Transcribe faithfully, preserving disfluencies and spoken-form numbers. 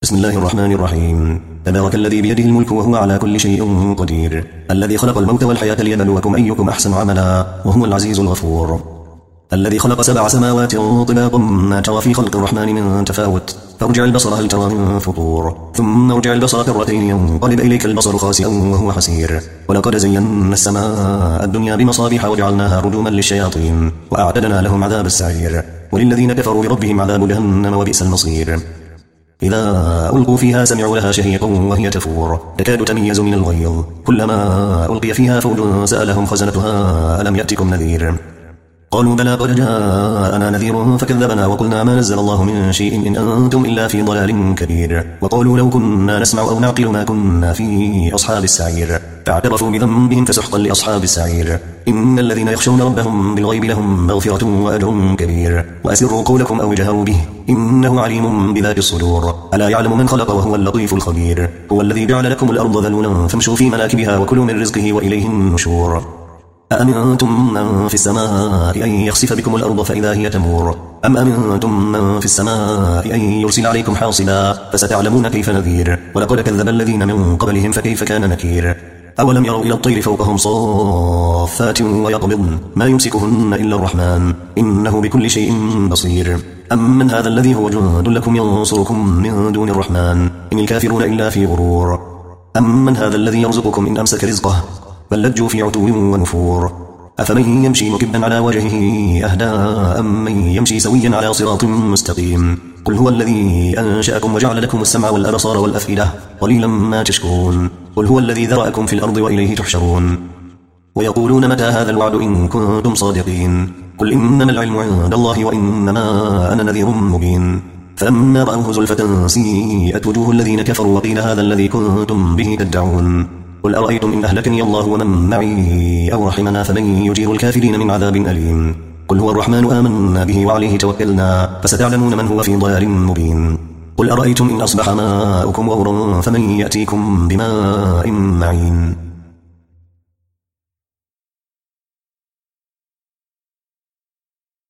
بسم الله الرحمن الرحيم. تبارك الذي بيده الملك وهو على كل شيء قدير، الذي خلق الموت والحياة ليبلوكم أيكم أحسن عملا وهو العزيز الغفور، الذي خلق سبع سماوات طباقا ما ترى في خلق الرحمن من تفاوت، فارجع البصر هل ترى من فطور، ثم ارجع البصر كرتين ينقلب إليك البصر خاسئا وهو حسير. ولقد زينا السماء الدنيا بمصابيح وجعلناها رجوما للشياطين وأعتدنا لهم عذاب السعير، وللذين كفروا بربهم عذاب جهنم وبئس المصير. إذا ألقوا فيها سمعوا لها شهيقا وهي تفور تكاد تميز من الغيظ، كلما ألقي فيها فوج سألهم خزنتها ألم يأتكم نذير؟ قالوا بلى قد جاءنا نذير فكذبنا وقلنا ما نزل الله من شيء إن أنتم إلا في ضلال كبير. وقالوا لو كنا نسمع أو نعقل ما كنا في أصحاب السعير، فاعترفوا بذنبهم فسحقا لأصحاب السعير. إن الذين يخشون ربهم بالغيب لهم مغفرة وأجر كبير. وأسروا قولكم أو اجهروا به إنه عليم بذات الصدور، ألا يعلم من خلق وهو اللطيف الخبير. هو الذي جعل لكم الأرض ذلولا فامشوا في مناكبها وكلوا من رزقه وإليه النشور. أأمنتم من في السماء أن يخسف بكم الأرض فإذا هي تمور، أم أمنتم من في السماء أن يرسل عليكم حاصبا فستعلمون كيف نذير. ولقد كذب الذين من قبلهم فكيف كان نكير. أولم يروا إلى الطير فوقهم صافات ويقبضن ما يمسكهن إلا الرحمن إنه بكل شيء بصير. أمن هذا الذي هو جند لكم ينصركم من دون الرحمن إن الكافرون إلا في غرور. أمن هذا الذي يرزقكم إن أمسك رزقه بل لجوا في عتو ونفور. أفمن يمشي مكبا على وجهه أهدى أم من يمشي سويا على صراط مستقيم. قل هو الذي أنشأكم وجعل لكم السمع والأبصار والأفئدة قليلا ما تشكرون. قل هو الذي ذرأكم في الأرض وإليه تحشرون. ويقولون متى هذا الوعد إن كنتم صادقين. قل إنما العلم عند الله وإنما أنا نذير مبين. فأما رأوه زلفة سيئت وجوه الذين كفروا وقيل هذا الذي كنتم به تدعون. قل أرأيتم إن أهلكني الله ومن معي أو رحمنا فمن يجير الكافرين من عذاب أليم. قل هو الرحمن آمنا به وعليه توكلنا فستعلمون من هو في ضلال مبين. قل أرأيتم إن أصبح ماؤكم غورا فمن يأتيكم بماء معين.